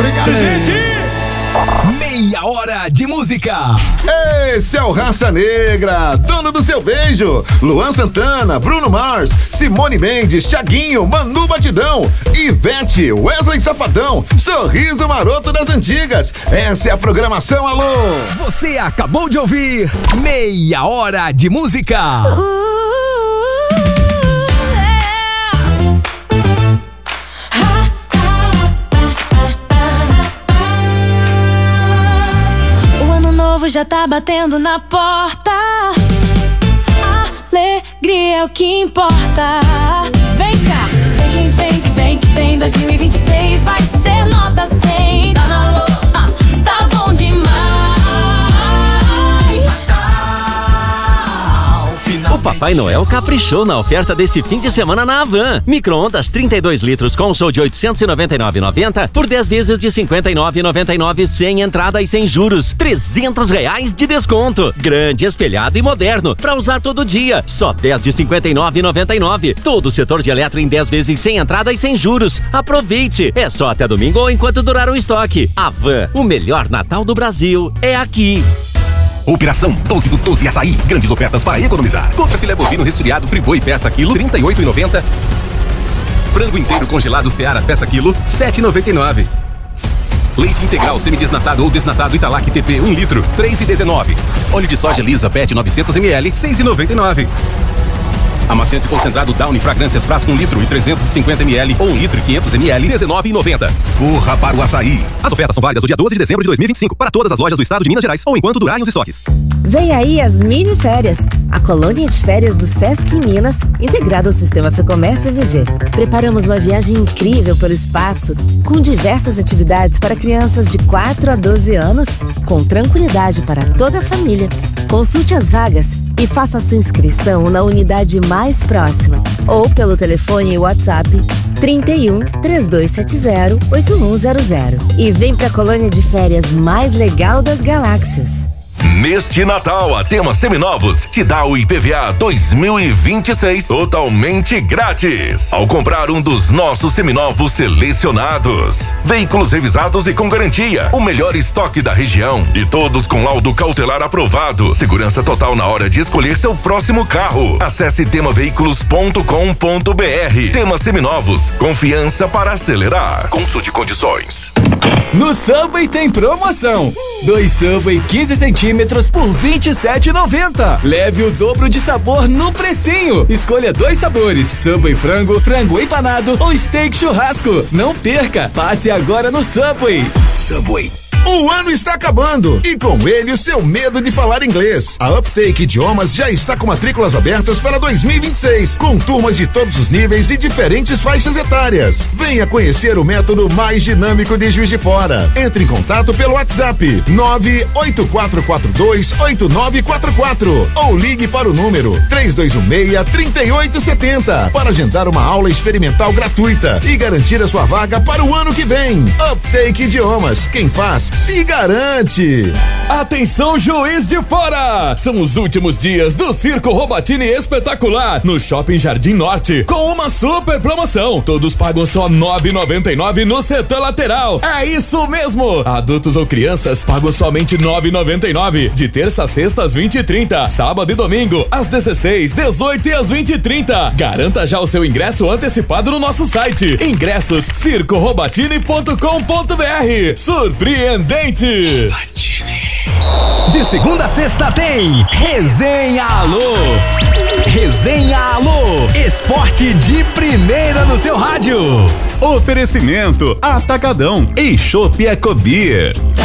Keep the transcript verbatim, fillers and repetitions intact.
Obrigado, gente! Meia hora de música. Esse é o Raça Negra, dono do seu beijo. Luan Santana, Bruno Mars, Simone Mendes, Thiaguinho, Manu Batidão, Ivete, Wesley Safadão, Sorriso Maroto das Antigas. Essa é a programação, alô. Você acabou de ouvir Meia Hora de Música. Já tá batendo na porta. Alegria é o que importa. Vem cá, vem, vem, vem, vem. dois mil e vinte e seis vai ser nota cem. Tá na lua, ah, tá bom demais. O Papai Noel caprichou na oferta desse fim de semana na Havan. Micro-ondas trinta e dois litros Consol de oitocentos e noventa e nove reais e noventa centavos por dez vezes de cinquenta e nove reais e noventa e nove centavos sem entrada e sem juros. trezentos reais de desconto. Grande, espelhado e moderno para usar todo dia. Só dez de cinquenta e nove reais e noventa e nove centavos. Todo o setor de eletro em dez vezes sem entrada e sem juros. Aproveite. É só até domingo ou enquanto durar o estoque. Havan, o melhor Natal do Brasil é aqui. Operação doze do doze Açaí. Grandes ofertas para economizar. Contra filé bovino resfriado Friboi peça quilo trinta e oito reais e noventa centavos. Frango inteiro congelado Seara peça quilo sete reais e noventa e nove centavos. Leite integral semidesnatado ou desnatado Italac T P um litro três reais e dezenove centavos. Óleo de soja lisa Pet novecentos mililitros seis reais e noventa e nove centavos. Amaciante concentrado Downy Fragrâncias frasco um litro e trezentos e cinquenta mililitros ou um litro e quinhentos mililitros dezenove reais e noventa centavos. Corra para o Açaí. As ofertas são válidas do dia doze de dezembro de dois mil e vinte e cinco para todas as lojas do estado de Minas Gerais ou enquanto durarem os estoques. Vem aí as mini férias, a colônia de férias do Sesc em Minas, integrada ao sistema Fecomércio M G. Preparamos uma viagem incrível pelo espaço, com diversas atividades para crianças de quatro a doze anos, com tranquilidade para toda a família. Consulte as vagas e faça sua inscrição na unidade mais próxima ou pelo telefone e WhatsApp trinta e um, três dois sete zero, oito um zero zero. E vem pra colônia de férias mais legal das galáxias. Neste Natal, a Tema Seminovos te dá o I P V A dois mil e vinte e seis totalmente grátis ao comprar um dos nossos seminovos selecionados. Veículos revisados e com garantia, o melhor estoque da região e todos com laudo cautelar aprovado. Segurança total na hora de escolher seu próximo carro. Acesse tema veículos ponto com ponto br. Tema Seminovos, confiança para acelerar. Consulte condições. No Subway tem promoção. Dois Subway quinze centímetros por vinte e sete reais e noventa centavos. Leve o dobro de sabor no precinho. Escolha dois sabores: Subway frango, frango empanado ou steak churrasco. Não perca. Passe agora no Subway. Subway. O ano está acabando e com ele o seu medo de falar inglês. A Uptake Idiomas já está com matrículas abertas para dois mil e vinte e seis, com turmas de todos os níveis e diferentes faixas etárias. Venha conhecer o método mais dinâmico de Juiz de Fora. Entre em contato pelo WhatsApp nove oito quatro quatro dois oito nove quatro quatro ou ligue para o número três dois um seis, três oito sete zero para agendar uma aula experimental gratuita e garantir a sua vaga para o ano que vem. Uptake Idiomas, quem faz se garante. Atenção, Juiz de Fora! São os últimos dias do Circo Robatini Espetacular no Shopping Jardim Norte, com uma super promoção. Todos pagam só nove reais e noventa e nove centavos no setor lateral. É isso mesmo! Adultos ou crianças pagam somente nove reais e noventa e nove centavos de terça a sexta às vinte e trinta, sábado e domingo às dezesseis, dezoito e às vinte e trinta. Garanta já o seu ingresso antecipado no nosso site. Ingressos circo robatini ponto com ponto br. Surpreendente! De segunda a sexta tem Resenha Alô. Resenha Alô, esporte de primeira no seu rádio. Oferecimento Atacadão e Chopp Ecobeer.